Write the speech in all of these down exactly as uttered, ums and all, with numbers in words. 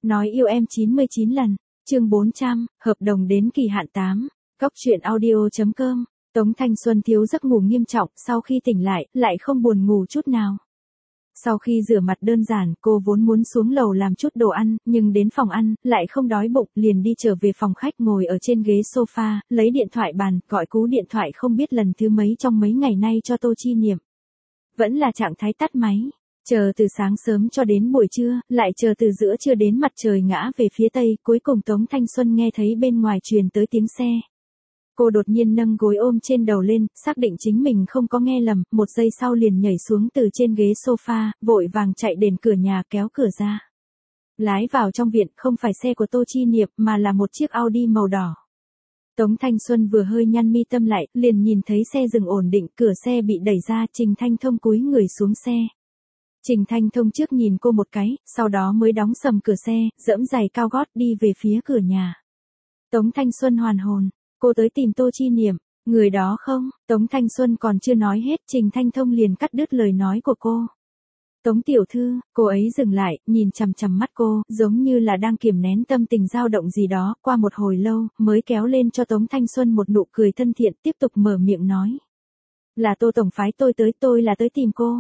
Nói yêu em chín mươi chín lần, chương bốn trăm, hợp đồng đến kỳ hạn tám. Cóc truyện audio chấm com. Tống Thanh Xuân thiếu giấc ngủ nghiêm trọng, sau khi tỉnh lại, lại không buồn ngủ chút nào. Sau khi rửa mặt đơn giản, cô vốn muốn xuống lầu làm chút đồ ăn, nhưng đến phòng ăn, lại không đói bụng, liền đi trở về phòng khách ngồi ở trên ghế sofa, lấy điện thoại bàn, gọi cú điện thoại không biết lần thứ mấy trong mấy ngày nay cho Tô Chi Niệm. Vẫn là trạng thái tắt máy. Chờ từ sáng sớm cho đến buổi trưa, lại chờ từ giữa trưa đến mặt trời ngã về phía tây, cuối cùng Tống Thanh Xuân nghe thấy bên ngoài truyền tới tiếng xe. Cô đột nhiên nâng gối ôm trên đầu lên, xác định chính mình không có nghe lầm, một giây sau liền nhảy xuống từ trên ghế sofa, vội vàng chạy đến cửa nhà kéo cửa ra. Lái vào trong viện, không phải xe của Tô Chi Niệm mà là một chiếc Audi màu đỏ. Tống Thanh Xuân vừa hơi nhăn mi tâm lại, liền nhìn thấy xe dừng ổn định, cửa xe bị đẩy ra, Trình Thanh Thông cúi người xuống xe. Trình Thanh Thông trước nhìn cô một cái, sau đó mới đóng sầm cửa xe, giẫm giày cao gót đi về phía cửa nhà. Tống Thanh Xuân hoàn hồn, cô tới tìm Tô Chi Niệm, người đó không? Tống Thanh Xuân còn chưa nói hết, Trình Thanh Thông liền cắt đứt lời nói của cô. Tống tiểu thư, cô ấy dừng lại, nhìn chằm chằm mắt cô, giống như là đang kiềm nén tâm tình dao động gì đó, qua một hồi lâu, mới kéo lên cho Tống Thanh Xuân một nụ cười thân thiện, tiếp tục mở miệng nói. Là Tô tổng phái tôi tới, tôi là tới tìm cô.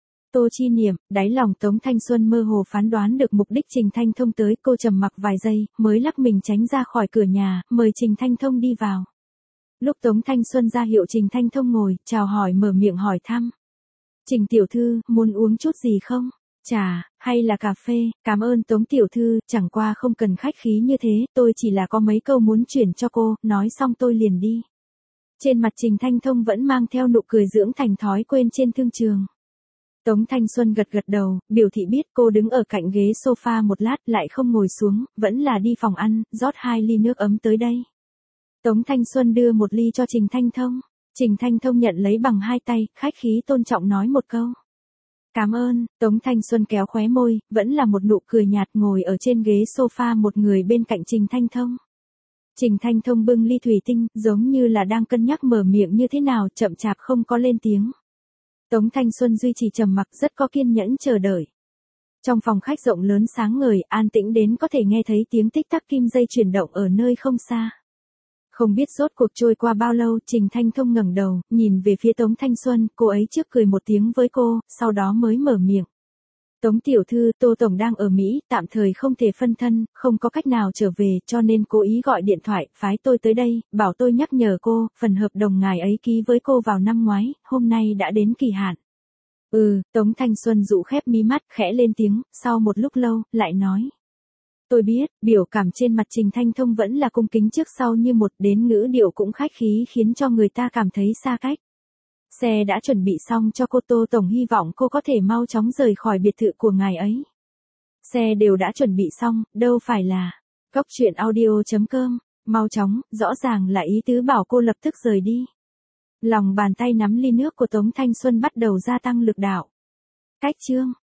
Tô Chi Niệm, đáy lòng Tống Thanh Xuân mơ hồ phán đoán được mục đích Trình Thanh Thông tới, cô trầm mặc vài giây, mới lắc mình tránh ra khỏi cửa nhà, mời Trình Thanh Thông đi vào. Lúc Tống Thanh Xuân ra hiệu Trình Thanh Thông ngồi, chào hỏi mở miệng hỏi thăm. Trình tiểu thư, muốn uống chút gì không? Trà, hay là cà phê? Cảm ơn Tống tiểu thư, chẳng qua không cần khách khí như thế, tôi chỉ là có mấy câu muốn chuyển cho cô, nói xong tôi liền đi. Trên mặt Trình Thanh Thông vẫn mang theo nụ cười dưỡng thành thói quen trên thương trường. Tống Thanh Xuân gật gật đầu, biểu thị biết, cô đứng ở cạnh ghế sofa một lát lại không ngồi xuống, vẫn là đi phòng ăn, rót hai ly nước ấm tới đây. Tống Thanh Xuân đưa một ly cho Trình Thanh Thông. Trình Thanh Thông nhận lấy bằng hai tay, khách khí tôn trọng nói một câu. Cảm ơn. Tống Thanh Xuân kéo khóe môi, vẫn là một nụ cười nhạt, ngồi ở trên ghế sofa một người bên cạnh Trình Thanh Thông. Trình Thanh Thông bưng ly thủy tinh, giống như là đang cân nhắc mở miệng như thế nào, chậm chạp không có lên tiếng. Tống Thanh Xuân duy trì trầm mặc, rất có kiên nhẫn chờ đợi. Trong phòng khách rộng lớn sáng ngời, an tĩnh đến có thể nghe thấy tiếng tích tắc kim dây chuyển động ở nơi không xa. Không biết rốt cuộc trôi qua bao lâu, Trình Thanh Thông ngẩng đầu, nhìn về phía Tống Thanh Xuân, cô ấy trước cười một tiếng với cô, sau đó mới mở miệng. Tống tiểu thư, Tô tổng đang ở Mỹ, tạm thời không thể phân thân, không có cách nào trở về, cho nên cố ý gọi điện thoại, phái tôi tới đây, bảo tôi nhắc nhở cô, phần hợp đồng ngài ấy ký với cô vào năm ngoái, hôm nay đã đến kỳ hạn. Ừ, Tống Thanh Xuân dụ khép mí mắt, khẽ lên tiếng, sau một lúc lâu, lại nói. Tôi biết, biểu cảm trên mặt Trình Thanh Thông vẫn là cung kính trước sau như một, đến ngữ điệu cũng khách khí khiến cho người ta cảm thấy xa cách. Xe đã chuẩn bị xong cho cô, Tô tổng hy vọng cô có thể mau chóng rời khỏi biệt thự của ngài ấy. Xe đều đã chuẩn bị xong, đâu phải là. Cóc truyện audio chấm com, mau chóng, rõ ràng là ý tứ bảo cô lập tức rời đi. Lòng bàn tay nắm ly nước của Tống Thanh Xuân bắt đầu gia tăng lực đạo. Cách chương.